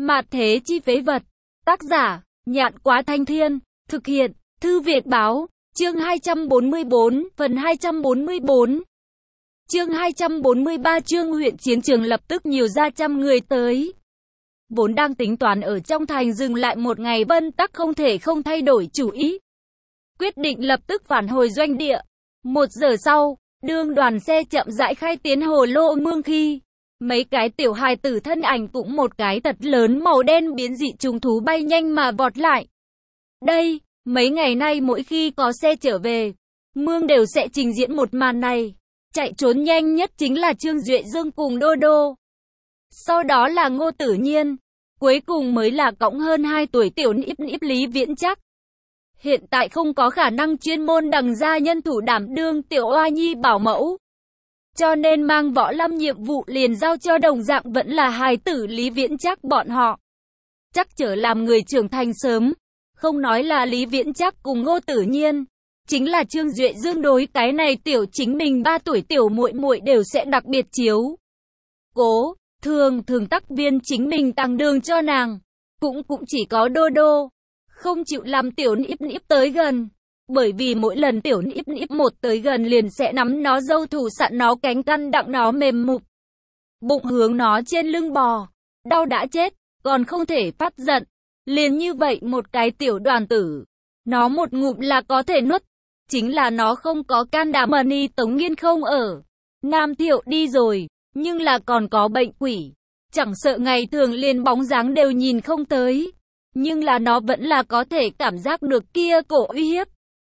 Mạt thế chi phế vật. Tác giả, Nhạn Quá Thanh Thiên. Thực hiện, Thư Việt Báo. Chương 244, phần 244. Chương 243. Trương huyện chiến trường lập tức nhiều ra trăm người tới. Vốn đang tính toán ở trong thành dừng lại một ngày, Vân Tắc không thể không thay đổi chủ ý. Quyết định lập tức phản hồi doanh địa. 1 giờ sau, đương đoàn xe chậm rãi khai tiến Hồ Lô Mương khi mấy cái tiểu hài tử thân ảnh cũng một cái thật lớn màu đen biến dị trùng thú bay nhanh mà vọt lại. Đây, mấy ngày nay mỗi khi có xe trở về, Mương đều sẽ trình diễn một màn này. Chạy trốn nhanh nhất chính là Trương Duệ Dương cùng Đô Đô. Sau đó là Ngô Tử Nhiên. Cuối cùng mới là cõng hơn 2 tuổi tiểu Níp Níp Lý Viễn Chắc. Hiện tại không có khả năng chuyên môn đằng ra nhân thủ đảm đương tiểu oa nhi bảo mẫu. Cho nên mang võ lâm nhiệm vụ liền giao cho đồng dạng vẫn là hài tử Lý Viễn Chắc bọn họ. Chắc trở làm người trưởng thành sớm. Không nói là Lý Viễn Chắc cùng Ngô Tử Nhiên. Chính là Trương Duệ Dương đối cái này tiểu chính mình 3 tuổi tiểu muội muội đều sẽ đặc biệt chiếu cố. Thường tác viên chính mình tăng đường cho nàng. Cũng chỉ có Đô Đô không chịu làm tiểu Níp Níp tới gần. Bởi vì mỗi lần tiểu Níp Níp một tới gần liền sẽ nắm nó dâu thủ sẵn nó cánh căn đặng nó mềm mục. Bụng hướng nó trên lưng bò. Đau đã chết, còn không thể phát giận. Liền như vậy một cái tiểu đoàn tử. Nó một ngụm là có thể nuốt. Chính là nó không có can đảm. Ni Tống Nghiên không ở. Nam Thiệu đi rồi. Nhưng là còn có bệnh quỷ. Chẳng sợ ngày thường liền bóng dáng đều nhìn không tới. Nhưng là nó vẫn là có thể cảm giác được kia cổ uy hiếp.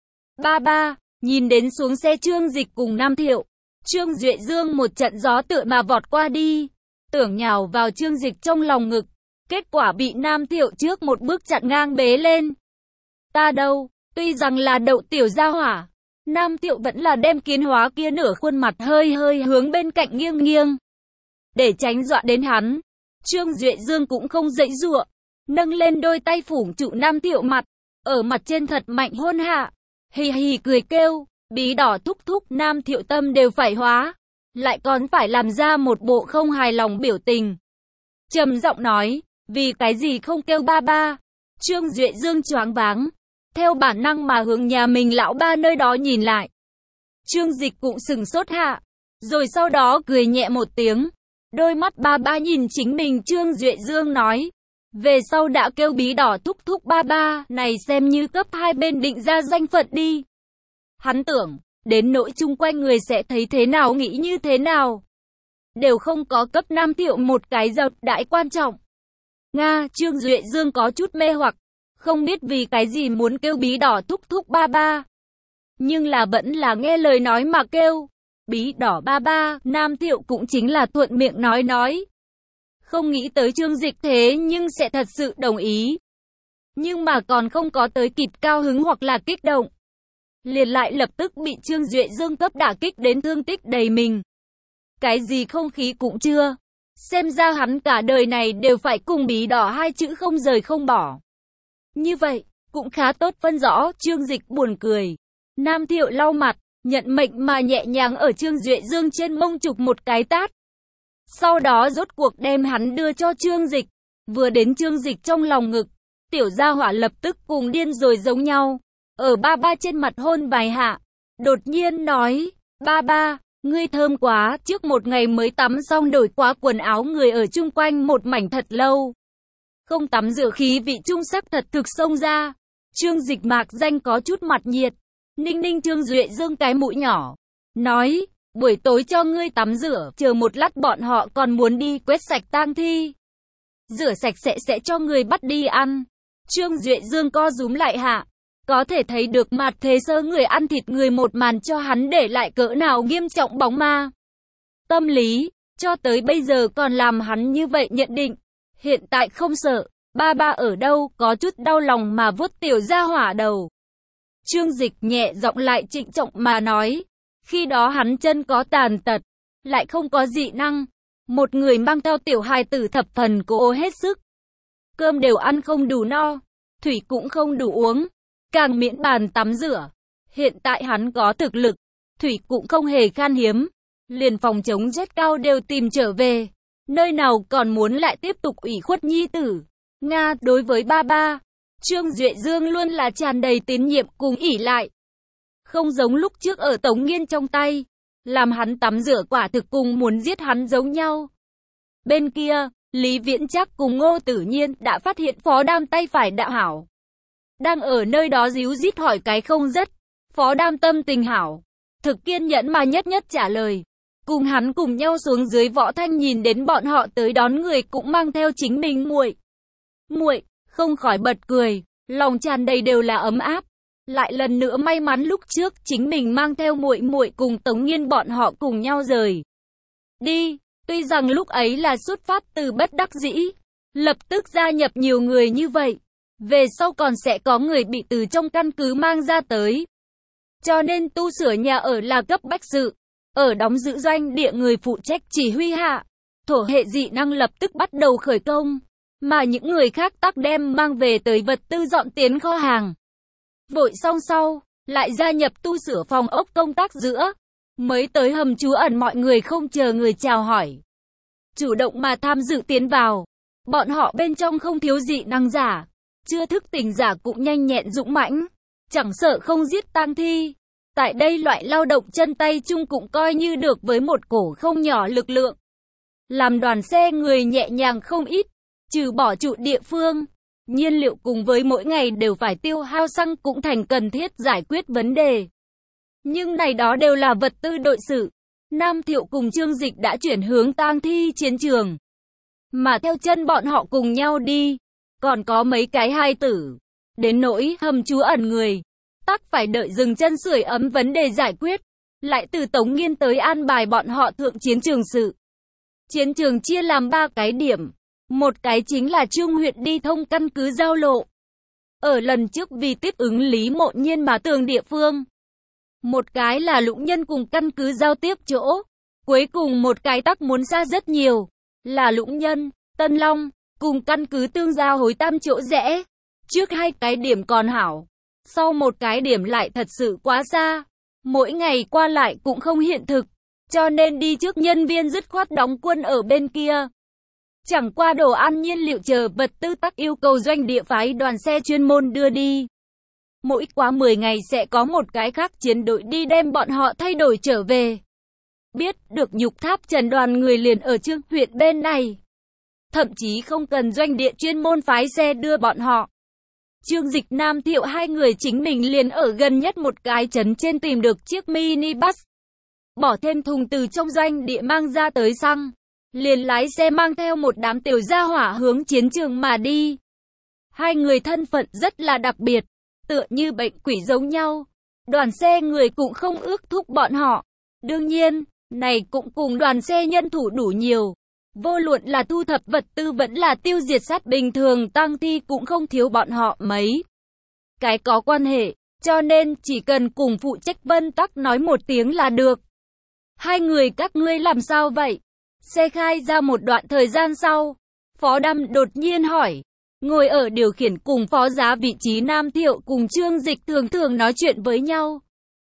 Ba, nhìn đến xuống xe Trương Dịch cùng Nam Thiệu. Trương Duệ Dương một trận gió tựa mà vọt qua đi. Tưởng nhào vào Trương Dịch trong lòng ngực. Kết quả bị Nam Thiệu trước một bước chặn ngang bế lên. Ta đâu, tuy rằng là đậu tiểu gia hỏa. Nam Thiệu vẫn là đem kiến hóa kia nửa khuôn mặt hơi hướng bên cạnh nghiêng. Để tránh dọa đến hắn. Trương Duệ Dương cũng không giãy giụa. Nâng lên đôi tay phủ trụ Nam Thiệu mặt. Ở mặt trên thật mạnh hôn hạ. Hì cười kêu. Bí đỏ thúc Nam Thiệu tâm đều phải hóa. Lại còn phải làm ra một bộ không hài lòng biểu tình. Trầm giọng nói. Vì cái gì không kêu ba. Trương Duệ Dương choáng váng. Theo bản năng mà hướng nhà mình lão ba nơi đó nhìn lại. Trương Dịch cũng sừng sốt hạ. Rồi sau đó cười nhẹ một tiếng. Đôi mắt ba nhìn chính mình. Trương Duệ Dương nói. Về sau đã kêu bí đỏ thúc ba này xem như cấp hai bên định ra danh phận đi. Hắn tưởng, đến nỗi chung quanh người sẽ thấy thế nào nghĩ như thế nào. Đều không có cấp Nam Thiệu một cái dập đại quan trọng. Trương Duệ Dương có chút mê hoặc. Không biết vì cái gì muốn kêu bí đỏ thúc ba. Nhưng là vẫn là nghe lời nói mà kêu. Bí đỏ ba, Nam Thiệu cũng chính là thuận miệng nói. Không nghĩ tới Trương Dịch thế nhưng sẽ thật sự đồng ý. Nhưng mà còn không có tới kịp cao hứng hoặc là kích động. Liền lại lập tức bị Trương Duệ Dương cấp đả kích đến thương tích đầy mình. Cái gì không khí cũng chưa. Xem ra hắn cả đời này đều phải cùng bí đỏ hai chữ không rời không bỏ. Như vậy, cũng khá tốt phân rõ. Trương Dịch buồn cười. Nam Thiệu lau mặt, nhận mệnh mà nhẹ nhàng ở Trương Duệ Dương trên mông chụp một cái tát. Sau đó rốt cuộc đem hắn đưa cho Trương Dịch. Vừa đến Trương Dịch trong lòng ngực, tiểu gia hỏa lập tức cùng điên rồi giống nhau. Ở ba trên mặt hôn vài hạ. Đột nhiên nói, ba, ngươi thơm quá. Trước một ngày mới tắm xong đổi qua quần áo, người ở chung quanh một mảnh thật lâu. Không tắm rửa khí vị trung sắc thật thực xông ra. Trương Dịch mạc danh có chút mặt nhiệt. Ninh Trương Duệ Dương cái mũi nhỏ. Nói, buổi tối cho ngươi tắm rửa, chờ một lát bọn họ còn muốn đi quét sạch tang thi. Rửa sạch sẽ cho người bắt đi ăn. Trương Duệ Dương co rúm lại hạ. Có thể thấy được mặt thế sơ người ăn thịt người một màn cho hắn để lại cỡ nào nghiêm trọng bóng ma. Tâm lý, cho tới bây giờ còn làm hắn như vậy nhận định. Hiện tại không sợ, ba ở đâu, có chút đau lòng mà vuốt tiểu gia hỏa đầu. Trương Dịch nhẹ giọng lại trịnh trọng mà nói. Khi đó hắn chân có tàn tật, lại không có dị năng. Một người mang theo tiểu hài tử thập phần cố hết sức. Cơm đều ăn không đủ no, thủy cũng không đủ uống, càng miễn bàn tắm rửa. Hiện tại hắn có thực lực, thủy cũng không hề khan hiếm. Liền phòng chống rét cao đều tìm trở về. nơi nào còn muốn lại tiếp tục ủy khuất nhi tử. Nga, đối với ba ba, Trương Duệ Dương luôn là tràn đầy tín nhiệm cùng ỷ lại. Không giống lúc trước ở Tống Nghiên trong tay, làm hắn tắm rửa quả thực cùng muốn giết hắn giống nhau. Bên kia, Lý Viễn Trác cùng Ngô Tử Nhiên đã phát hiện Phó Đam tay phải đạo hảo. Đang ở nơi đó díu dít hỏi cái không dứt. Phó Đam tâm tình hảo, thực kiên nhẫn mà nhất nhất trả lời. Cùng hắn cùng nhau xuống dưới võ thanh nhìn đến bọn họ tới đón người cũng mang theo chính mình muội. Muội, không khỏi bật cười, lòng tràn đầy đều là ấm áp. Lại lần nữa may mắn lúc trước chính mình mang theo muội muội cùng Tống Nghiên bọn họ cùng nhau rời đi. Tuy rằng lúc ấy là xuất phát từ bất đắc dĩ, lập tức gia nhập nhiều người như vậy. Về sau còn sẽ có người bị từ trong căn cứ mang ra tới. Cho nên tu sửa nhà ở là cấp bách sự. Ở đóng giữ doanh địa người phụ trách chỉ huy hạ, thổ hệ dị năng lập tức bắt đầu khởi công. Mà những người khác tắc đem mang về tới vật tư dọn tiến kho hàng. Vội xong sau, lại gia nhập tu sửa phòng ốc công tác giữa. Mới tới hầm trú ẩn mọi người không chờ người chào hỏi. Chủ động mà tham dự tiến vào. Bọn họ bên trong không thiếu dị năng giả. Chưa thức tỉnh giả cũng nhanh nhẹn dũng mãnh. Chẳng sợ không giết tang thi. Tại đây loại lao động chân tay chung cũng coi như được với một cổ không nhỏ lực lượng. Làm đoàn xe người nhẹ nhàng không ít. Trừ bỏ trụ địa phương. Nhiên liệu cùng với mỗi ngày đều phải tiêu hao xăng cũng thành cần thiết giải quyết vấn đề. Nhưng này đó đều là vật tư đội sự. Nam Thiệu cùng Trương Dịch đã chuyển hướng tang thi chiến trường. Mà theo chân bọn họ cùng nhau đi. Còn có mấy cái hai tử. Đến nỗi hầm trú ẩn người. Tắc phải đợi dừng chân sưởi ấm vấn đề giải quyết. Lại từ Tống Nghiên tới an bài bọn họ thượng chiến trường sự. Chiến trường chia làm 3 cái điểm. Một cái chính là Trung huyện đi thông căn cứ giao lộ. Ở lần trước vì tiếp ứng Lý Mộ Nhiên mà tường địa phương. Một cái là Lũng Nhân cùng căn cứ giao tiếp chỗ. Cuối cùng một cái tắc muốn xa rất nhiều. Là Lũng Nhân, Tân Long, cùng căn cứ tương giao hối tam chỗ rẽ. Trước 2 cái điểm còn hảo. Sau một cái điểm lại thật sự quá xa. Mỗi ngày qua lại cũng không hiện thực. Cho nên đi trước nhân viên dứt khoát đóng quân ở bên kia. Chẳng qua đồ ăn nhiên liệu chờ vật tư tắc yêu cầu doanh địa phái đoàn xe chuyên môn đưa đi. Mỗi quá 10 ngày sẽ có một cái khác chiến đội đi đem bọn họ thay đổi trở về. Biết được Nhục Tháp Trần đoàn người liền ở Trương huyện bên này. Thậm chí không cần doanh địa chuyên môn phái xe đưa bọn họ. Trương Dịch Nam Thiệu hai người chính mình liền ở gần nhất một cái trấn trên tìm được chiếc mini bus. Bỏ thêm thùng từ trong doanh địa mang ra tới xăng. Liền lái xe mang theo một đám tiểu gia hỏa hướng chiến trường mà đi. Hai người thân phận rất là đặc biệt, tựa như bệnh quỷ giống nhau. Đoàn xe người cũng không ước thúc bọn họ. Đương nhiên, này cũng cùng đoàn xe nhân thủ đủ nhiều. Vô luận là thu thập vật tư vẫn là tiêu diệt sát bình thường tang thi cũng không thiếu bọn họ mấy. Cái có quan hệ, cho nên chỉ cần cùng phụ trách Vân Tắc nói một tiếng là được. Hai người các ngươi làm sao vậy? Xe khai ra một đoạn thời gian sau, Phó Đam đột nhiên hỏi. Ngồi ở điều khiển cùng phó giá vị trí Nam Thiệu cùng Trương Dịch thường thường nói chuyện với nhau.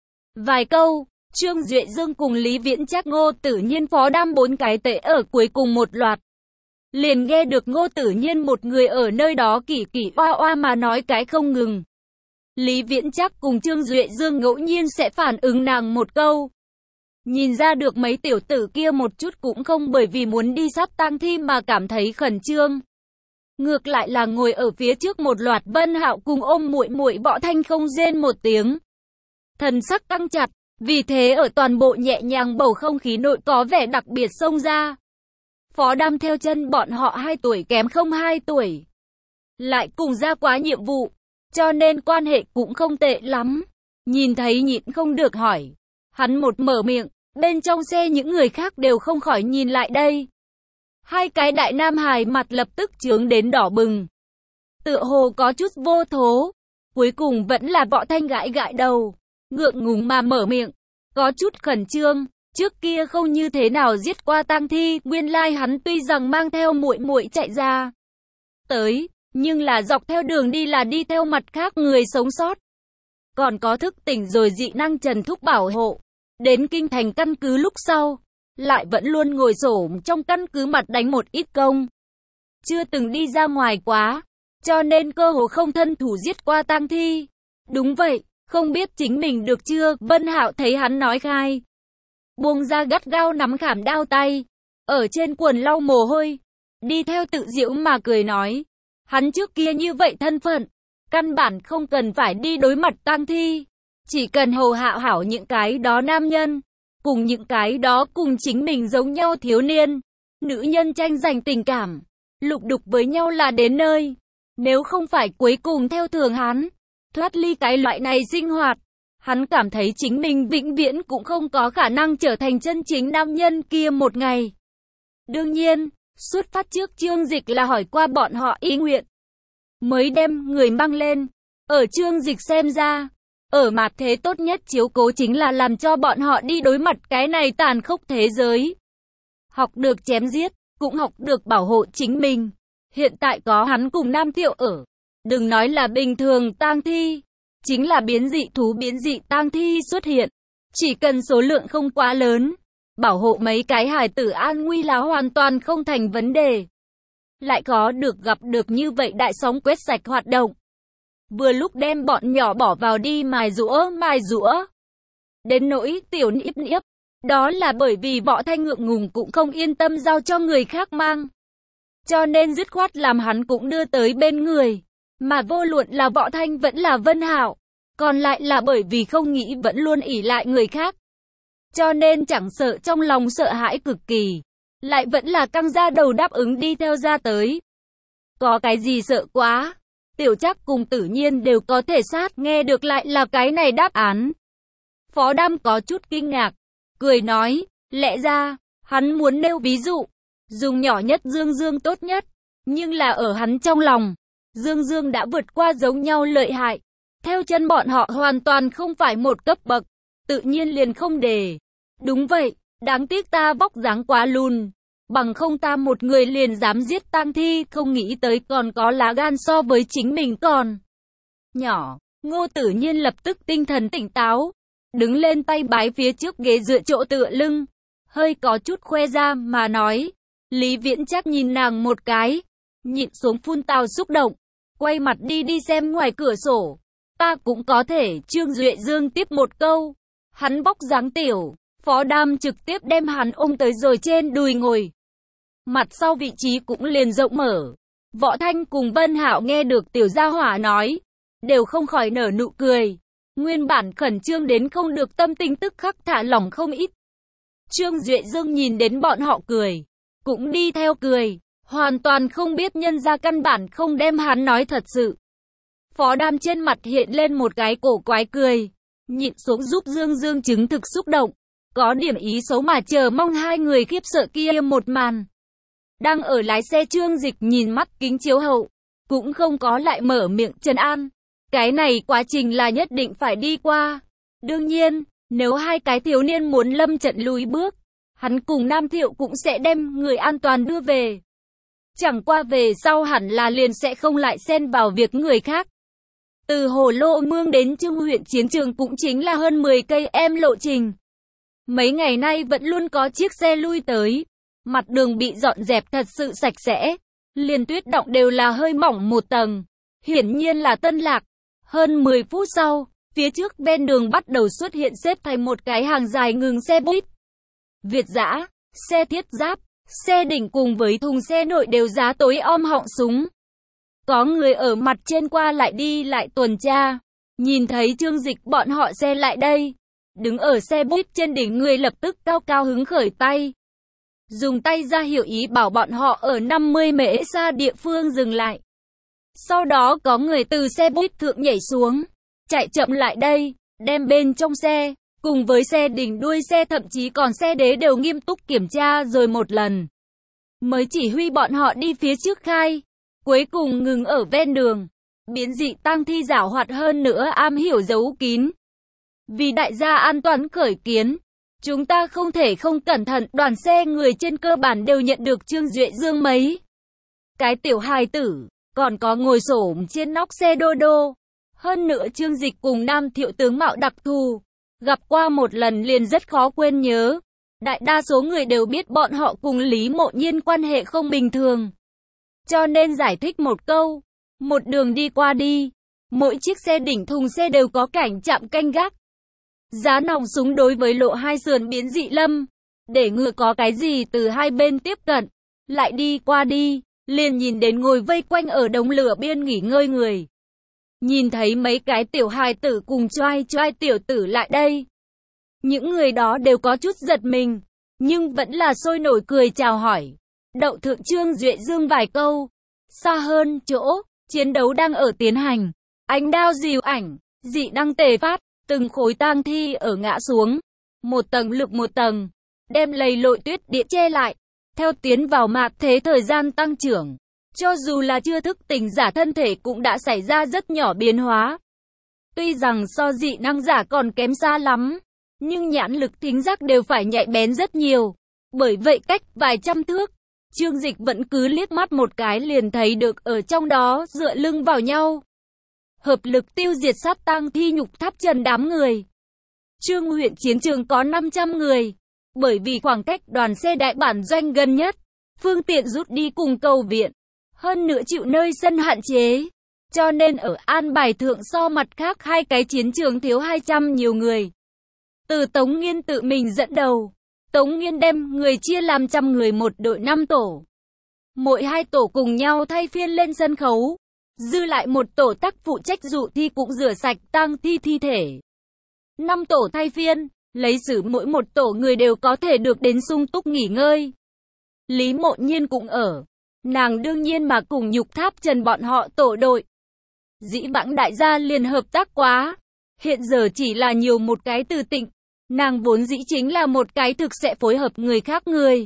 Vài câu, Trương Duệ Dương cùng Lý Viễn Trác Ngô Tử Nhiên Phó Đam 4 cái tệ ở cuối cùng một loạt. Liền nghe được Ngô Tử Nhiên một người ở nơi đó kỳ kỳ oa oa mà nói cái không ngừng. Lý Viễn Trác cùng Trương Duệ Dương ngẫu nhiên sẽ phản ứng nàng một câu. Nhìn ra được mấy tiểu tử kia một chút cũng không bởi vì muốn đi sát tang thi mà cảm thấy khẩn trương. Ngược lại là ngồi ở phía trước một loạt Vân Hạo cùng ôm muội muội Võ Thanh không rên một tiếng. Thần sắc căng chặt, vì thế ở toàn bộ nhẹ nhàng bầu không khí nội có vẻ đặc biệt xông ra. Phó Đam theo chân bọn họ 2 tuổi kém không 2 tuổi. Lại cùng ra quá nhiệm vụ, cho nên quan hệ cũng không tệ lắm. Nhìn thấy nhịn không được hỏi. Hắn một mở miệng, bên trong xe những người khác đều không khỏi nhìn lại đây. 2 cái đại nam hài mặt lập tức chướng đến đỏ bừng. Tựa hồ có chút vô thố. Cuối cùng vẫn là Võ Thanh gãi gãi đầu. Ngượng ngùng mà mở miệng. Có chút khẩn trương. Trước kia không như thế nào giết qua tang thi. Nguyên lai hắn tuy rằng mang theo muội muội chạy ra tới. Nhưng là dọc theo đường đi là đi theo mặt khác người sống sót. Còn có thức tỉnh rồi dị năng Trần Thúc bảo hộ. Đến kinh thành căn cứ lúc sau. lại vẫn luôn ngồi xổm trong căn cứ mặt đánh một ít công. Chưa từng đi ra ngoài quá, cho nên cơ hồ không thân thủ giết qua tang thi. Đúng vậy, không biết chính mình được chưa? Vân Hạo thấy hắn nói khai, buông ra gắt gao nắm khảm đao tay, ở trên quần lau mồ hôi, đi theo tự giễu mà cười nói, hắn trước kia như vậy thân phận, căn bản không cần phải đi đối mặt tang thi, chỉ cần hầu hạ hảo những cái đó nam nhân, cùng những cái đó cùng chính mình giống nhau thiếu niên, nữ nhân tranh giành tình cảm, lục đục với nhau là đến nơi. Nếu không phải cuối cùng theo thường hắn, thoát ly cái loại này sinh hoạt, hắn cảm thấy chính mình vĩnh viễn cũng không có khả năng trở thành chân chính nam nhân kia một ngày. Đương nhiên, xuất phát trước Trương Dịch là hỏi qua bọn họ ý nguyện, mới đem người mang lên. Ở Trương Dịch xem ra, ở mặt thế tốt nhất chiếu cố chính là làm cho bọn họ đi đối mặt cái này tàn khốc thế giới. Học được chém giết, cũng học được bảo hộ chính mình. Hiện tại có hắn cùng Nam Thiệu ở, đừng nói là bình thường tang thi, chính là biến dị thú biến dị tang thi xuất hiện, chỉ cần số lượng không quá lớn, bảo hộ mấy cái hài tử an nguy là hoàn toàn không thành vấn đề. Lại có được gặp được như vậy đại sóng quét sạch hoạt động, vừa lúc đem bọn nhỏ bỏ vào đi mài giũa. Đến nỗi tiểu Niếp Niếp, đó là bởi vì Võ Thanh ngượng ngùng cũng không yên tâm giao cho người khác mang, cho nên dứt khoát làm hắn cũng đưa tới bên người. Mà vô luận là Võ Thanh vẫn là Vân Hạo, còn lại là bởi vì không nghĩ vẫn luôn ỷ lại người khác, cho nên chẳng sợ trong lòng sợ hãi cực kỳ, lại vẫn là căng ra đầu đáp ứng đi theo ra tới. Có cái gì sợ quá? Tiểu Trác cùng Tử Nhiên đều có thể sát, nghe được lại là cái này đáp án. Phó Đam có chút kinh ngạc, cười nói, lẽ ra, hắn muốn nêu ví dụ, dùng nhỏ nhất Dương Dương tốt nhất, nhưng là ở hắn trong lòng, Dương Dương đã vượt qua giống nhau lợi hại. Theo chân bọn họ hoàn toàn không phải một cấp bậc, tự nhiên liền không để. Đúng vậy, đáng tiếc ta vóc dáng quá lùn, bằng không ta một người liền dám giết tang thi, không nghĩ tới còn có lá gan so với chính mình còn nhỏ. Ngô Tử Nhiên lập tức tinh thần tỉnh táo, đứng lên tay bái phía trước ghế dựa chỗ tựa lưng, hơi có chút khoe ra mà nói. Lý Viễn Trác nhìn nàng một cái, nhịn xuống phun tào xúc động, quay mặt đi xem ngoài cửa sổ. Ta cũng có thể, Trương Duệ Dương tiếp một câu. Hắn vóc dáng tiểu, Phó Đam trực tiếp đem hắn ôm tới rồi trên đùi ngồi. Mặt sau vị trí cũng liền rộng mở. Võ Thanh cùng Vân Hạo nghe được tiểu gia hỏa nói, đều không khỏi nở nụ cười. Nguyên bản khẩn trương đến không được tâm tình tức khắc thả lỏng không ít. Trương Duệ Dương nhìn đến bọn họ cười, cũng đi theo cười, hoàn toàn không biết nhân ra căn bản không đem hắn nói thật sự. Phó Đam trên mặt hiện lên một cái cổ quái cười, nhịn xuống giúp Dương Dương chứng thực xúc động, có điểm ý xấu mà chờ mong hai người khiếp sợ kia một màn. Đang ở lái xe Trương Dịch nhìn mắt kính chiếu hậu, cũng không có lại mở miệng trấn an. Cái này quá trình là nhất định phải đi qua. Đương nhiên, nếu hai cái thiếu niên muốn lâm trận lùi bước, hắn cùng Nam Thiệu cũng sẽ đem người an toàn đưa về. Chẳng qua về sau hẳn là liền sẽ không lại xen vào việc người khác. Từ Hồ Lô Mương đến Trương huyện chiến trường cũng chính là hơn 10 cây em lộ trình. Mấy ngày nay vẫn luôn có chiếc xe lui tới. Mặt đường bị dọn dẹp thật sự sạch sẽ. Liền tuyết động đều là hơi mỏng một tầng. Hiển nhiên là Tân Lạc. Hơn 10 phút sau, phía trước bên đường bắt đầu xuất hiện xếp thành một cái hàng dài ngừng xe buýt. Việt dã, xe thiết giáp, xe đỉnh cùng với thùng xe nội đều giá tối om họng súng. Có người ở mặt trên qua lại đi lại tuần tra. Nhìn thấy Trương Dịch bọn họ xe lại đây. Đứng ở xe buýt trên đỉnh người lập tức cao cao hứng khởi tay. Dùng tay ra hiệu ý bảo bọn họ ở 50 mễ xa địa phương dừng lại. Sau đó có người từ xe buýt thượng nhảy xuống, chạy chậm lại đây, đem bên trong xe, cùng với xe đỉnh đuôi xe thậm chí còn xe đế đều nghiêm túc kiểm tra rồi một lần. Mới chỉ huy bọn họ đi phía trước khai, cuối cùng ngừng ở ven đường. Biến dị tang thi giảo hoạt hơn nữa am hiểu giấu kín. Vì đại gia an toàn khởi kiến, chúng ta không thể không cẩn thận. Đoàn xe người trên cơ bản đều nhận được Trương Duệ Dương mấy cái tiểu hài tử, còn có ngồi xổm trên nóc xe đô đô. Hơn nữa Trương Dịch cùng Nam Thiệu tướng mạo đặc thù, gặp qua một lần liền rất khó quên nhớ. Đại đa số người đều biết bọn họ cùng Lý Mộ Nhiên quan hệ không bình thường. Cho nên giải thích một câu, một đường đi qua đi. Mỗi chiếc xe đỉnh thùng xe đều có cảnh trạm canh gác. Giá nòng súng đối với lộ hai sườn biến dị lâm. Để ngừa có cái gì từ hai bên tiếp cận. Lại đi qua đi, liền nhìn đến ngồi vây quanh ở đống lửa biên nghỉ ngơi người. Nhìn thấy mấy cái tiểu hài tử cùng choai choai tiểu tử lại đây. Những người đó đều có chút giật mình, nhưng vẫn là sôi nổi cười chào hỏi. Đậu thượng Trương Duệ Dương vài câu. Xa hơn chỗ, chiến đấu đang ở tiến hành. Ánh đao dìu ảnh, dị năng tề phát, từng khối tang thi ở ngã xuống. Một tầng lực một tầng, đem lầy lội tuyết địa che lại. Theo tiến vào mạt thế thời gian tăng trưởng, cho dù là chưa thức tỉnh giả thân thể cũng đã xảy ra rất nhỏ biến hóa. Tuy rằng so dị năng giả còn kém xa lắm, nhưng nhãn lực thính giác đều phải nhạy bén rất nhiều. Bởi vậy cách vài trăm thước, Trương Dịch vẫn cứ liếc mắt một cái liền thấy được ở trong đó dựa lưng vào nhau. Hợp lực tiêu diệt sát tang thi nhục tháp trần đám người. Trương huyện chiến trường có 500 người. Bởi vì khoảng cách đoàn xe đại bản doanh gần nhất, phương tiện rút đi cùng cầu viện. Hơn nữa chịu nơi sân hạn chế. Cho nên ở an bài thượng so mặt khác hai cái chiến trường thiếu 200 nhiều người. Từ Tống Nghiên tự mình dẫn đầu. Tống Nghiên đem người chia làm trăm người một đội 5 tổ. Mỗi hai tổ cùng nhau thay phiên lên sân khấu. Dư lại một tổ tác phụ trách dụ thi cũng rửa sạch tang thi thi thể. 5 tổ thay phiên, lấy xử mỗi một tổ người đều có thể được đến sung túc nghỉ ngơi. Lý Mộ Nhiên cũng ở. Nàng đương nhiên mà cùng nhục tháp trần bọn họ tổ đội. Dĩ vãng đại gia liền hợp tác quá. Hiện giờ chỉ là nhiều một cái từ tịnh. Nàng vốn dĩ chính là một cái thực sẽ phối hợp người khác người.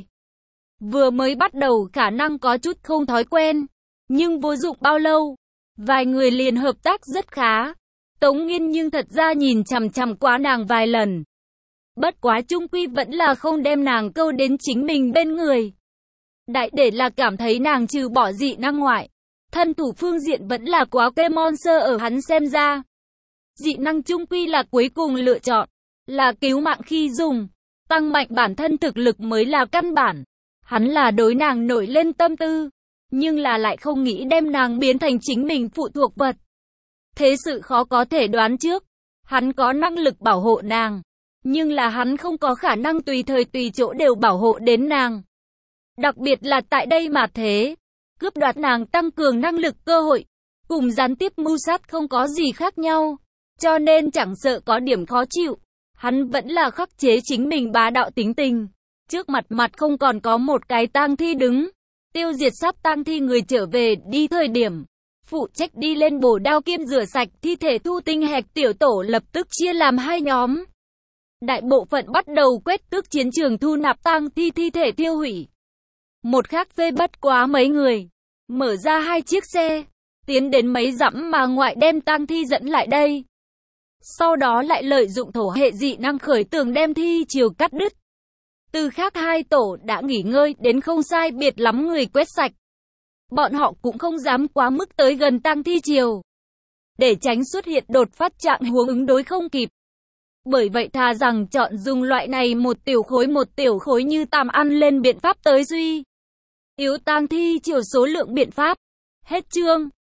Vừa mới bắt đầu khả năng có chút không thói quen. Nhưng vô dụng bao lâu. Vài người liền hợp tác rất khá. Tống Nghiên nhưng thật ra nhìn chằm chằm quá nàng vài lần. Bất quá chung quy vẫn là không đem nàng câu đến chính mình bên người. Đại để là cảm thấy nàng trừ bỏ dị năng ngoại. Thân thủ phương diện vẫn là quá kê monster ở hắn xem ra. Dị năng chung quy là cuối cùng lựa chọn. Là cứu mạng khi dùng. Tăng mạnh bản thân thực lực mới là căn bản. Hắn là đối nàng nổi lên tâm tư. Nhưng là lại không nghĩ đem nàng biến thành chính mình phụ thuộc vật. Thế sự khó có thể đoán trước. Hắn có năng lực bảo hộ nàng. Nhưng là hắn không có khả năng tùy thời tùy chỗ đều bảo hộ đến nàng. Đặc biệt là tại đây mà thế. Cướp đoạt nàng tăng cường năng lực cơ hội. Cùng gián tiếp mưu sát không có gì khác nhau. Cho nên chẳng sợ có điểm khó chịu. Hắn vẫn là khắc chế chính mình bá đạo tính tình. Trước mặt không còn có một cái tang thi đứng. Tiêu diệt sắp tang thi người trở về đi thời điểm. Phụ trách đi lên bổ đao kiêm rửa sạch thi thể thu tinh hạch tiểu tổ lập tức chia làm hai nhóm. Đại bộ phận bắt đầu quét tước chiến trường thu nạp tang thi thi thể tiêu hủy. Một khác phê bất quá mấy người. Mở ra hai chiếc xe. Tiến đến mấy dặm mà ngoại đem tang thi dẫn lại đây. Sau đó lại lợi dụng thổ hệ dị năng khởi tường đem thi chiều cắt đứt. Từ khác hai tổ đã nghỉ ngơi đến không sai biệt lắm người quét sạch. Bọn họ cũng không dám quá mức tới gần tang thi chiều. Để tránh xuất hiện đột phát trạng huống ứng đối không kịp. Bởi vậy thà rằng chọn dùng loại này một tiểu khối như tàm ăn lên biện pháp tới duy. Yếu tang thi chiều số lượng biện pháp. Hết chương.